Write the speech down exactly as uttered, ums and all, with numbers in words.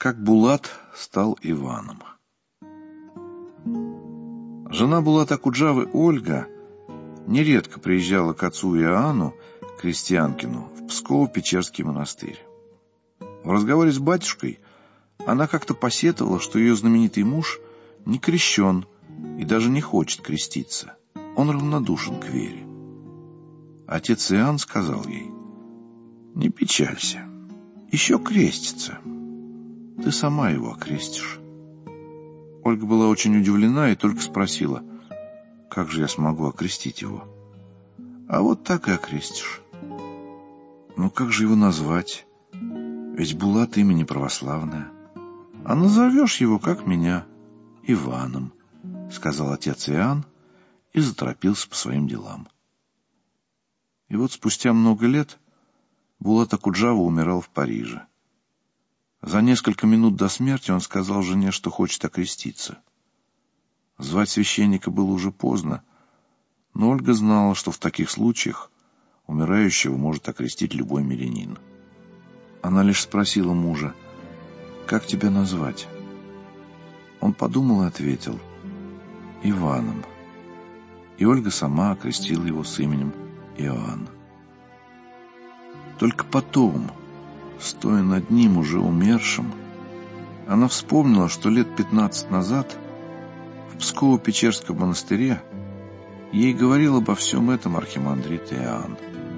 Как Булат стал Иваном. Жена Булата Куджавы, Ольга, нередко приезжала к отцу Иоанну, крестьянкину, в Псково-Печерский монастырь. В разговоре с батюшкой она как-то посетовала, что ее знаменитый муж не крещен и даже не хочет креститься. Он равнодушен к вере. Отец Иоанн сказал ей: «Не печалься, еще крестится. Ты сама его окрестишь». Ольга была очень удивлена и только спросила: «Как же я смогу окрестить его?» «А вот так и окрестишь». «Ну как же его назвать? Ведь Булат имя не православное». «А назовешь его, как меня, Иваном», — сказал отец Иоанн и заторопился по своим делам. И вот спустя много лет Булат Акуджава умирал в Париже. За несколько минут до смерти он сказал жене, что хочет окреститься. Звать священника было уже поздно, но Ольга знала, что в таких случаях умирающего может окрестить любой мирянин. Она лишь спросила мужа: «Как тебя назвать?» Он подумал и ответил: «Иваном». И Ольга сама окрестила его с именем Иоанн. Только потом, стоя над ним уже умершим, она вспомнила, что лет пятнадцать назад в Псково-Печерском монастыре ей говорил обо всем этом архимандрит Иоанн.